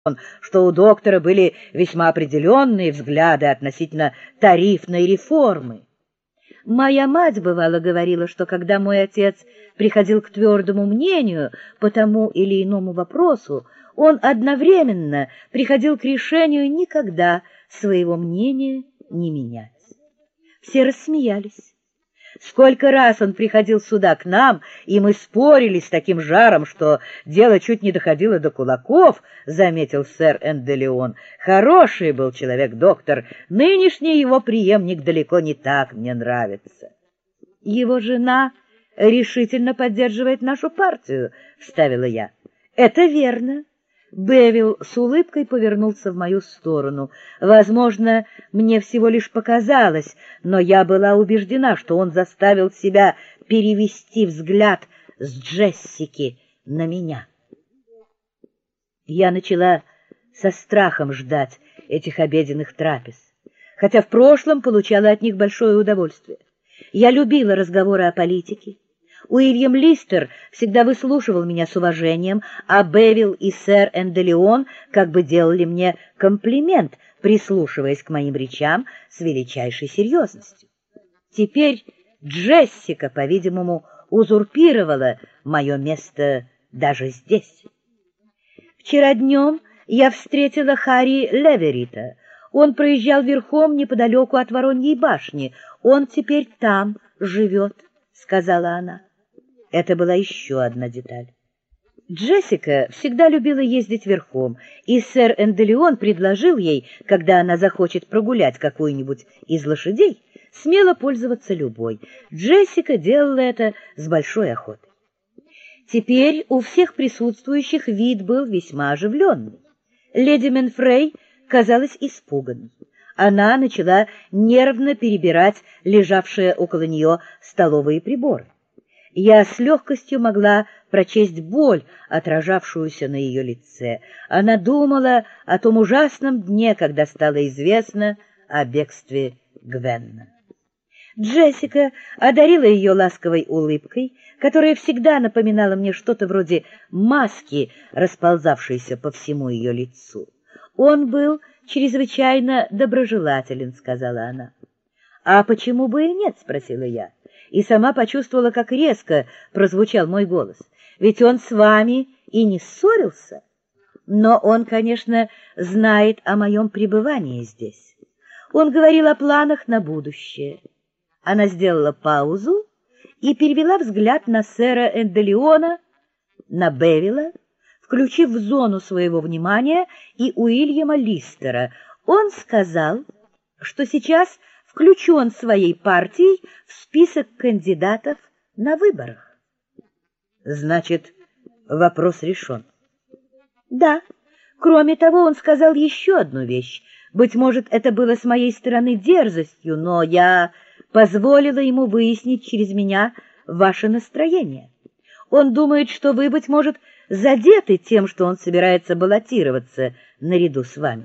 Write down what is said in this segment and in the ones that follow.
что у доктора были весьма определенные взгляды относительно тарифной реформы. Моя мать бывало говорила, что когда мой отец приходил к твердому мнению по тому или иному вопросу, он одновременно приходил к решению никогда своего мнения не менять. Все рассмеялись. Сколько раз он приходил сюда к нам, и мы спорили с таким жаром, что дело чуть не доходило до кулаков, — заметил сэр Энделеон. Хороший был человек, доктор. Нынешний его преемник далеко не так мне нравится. Его жена решительно поддерживает нашу партию, — вставила я. Это верно. Бевил с улыбкой повернулся в мою сторону. Возможно, мне всего лишь показалось, но я была убеждена, что он заставил себя перевести взгляд с Джессики на меня. Я начала со страхом ждать этих обеденных трапез, хотя в прошлом получала от них большое удовольствие. Я любила разговоры о политике. Уильям Листер всегда выслушивал меня с уважением, а Бевил и сэр Энделеон как бы делали мне комплимент, прислушиваясь к моим речам с величайшей серьезностью. Теперь Джессика, по-видимому, узурпировала мое место даже здесь. Вчера днем я встретила Харри Леверита. Он проезжал верхом неподалеку от Вороньей башни. Он теперь там живет, — сказала она. Это была еще одна деталь. Джессика всегда любила ездить верхом, и сэр Энделеон предложил ей, когда она захочет прогулять какую-нибудь из лошадей, смело пользоваться любой. Джессика делала это с большой охотой. Теперь у всех присутствующих вид был весьма оживленный. Леди Менфрей казалась испуганной. Она начала нервно перебирать лежавшие около нее столовые приборы. Я с легкостью могла прочесть боль, отражавшуюся на ее лице. Она думала о том ужасном дне, когда стало известно о бегстве Гвенна. Джессика одарила ее ласковой улыбкой, которая всегда напоминала мне что-то вроде маски, расползавшейся по всему ее лицу. «Он был чрезвычайно доброжелателен», — сказала она. «А почему бы и нет?» — спросила я. И сама почувствовала, как резко прозвучал мой голос. Ведь он с вами и не ссорился. Но он, конечно, знает о моем пребывании здесь. Он говорил о планах на будущее. Она сделала паузу и перевела взгляд на сэра Энделеона, на Бевила, включив в зону своего внимания и Уильяма Листера. Он сказал, что сейчас включен своей партией в список кандидатов на выборах. Значит, вопрос решен. Да. Кроме того, он сказал еще одну вещь. Быть может, это было с моей стороны дерзостью, но я позволила ему выяснить через меня ваше настроение. Он думает, что вы, быть может, задеты тем, что он собирается баллотироваться наряду с вами.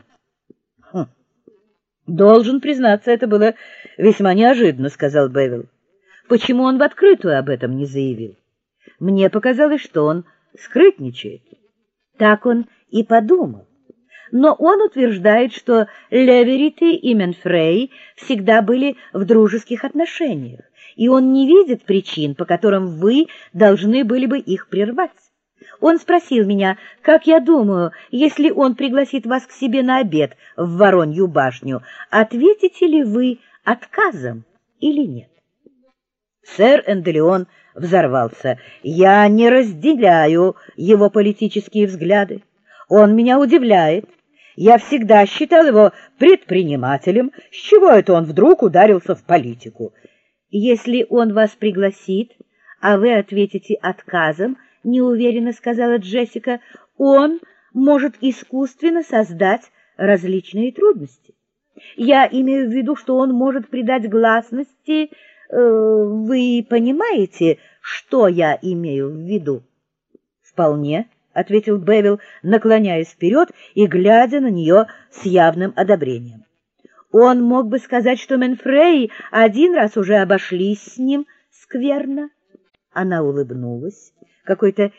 «Должен признаться, это было весьма неожиданно», — сказал Бевил. «Почему он в открытую об этом не заявил? Мне показалось, что он скрытничает». Так он и подумал. Но он утверждает, что Левериты и Менфрей всегда были в дружеских отношениях, и он не видит причин, по которым вы должны были бы их прервать. Он спросил меня, как я думаю, если он пригласит вас к себе на обед в Воронью башню, ответите ли вы отказом или нет? Сэр Энделеон взорвался. Я не разделяю его политические взгляды. Он меня удивляет. Я всегда считал его предпринимателем. С чего это он вдруг ударился в политику? Если он вас пригласит, а вы ответите отказом, неуверенно сказала Джессика, он может искусственно создать различные трудности. Я имею в виду, что он может придать гласности. Вы понимаете, что я имею в виду? Вполне, ответил Бевил, наклоняясь вперед и глядя на нее с явным одобрением. Он мог бы сказать, что Менфрей один раз уже обошлись с ним скверно. Она улыбнулась какой-то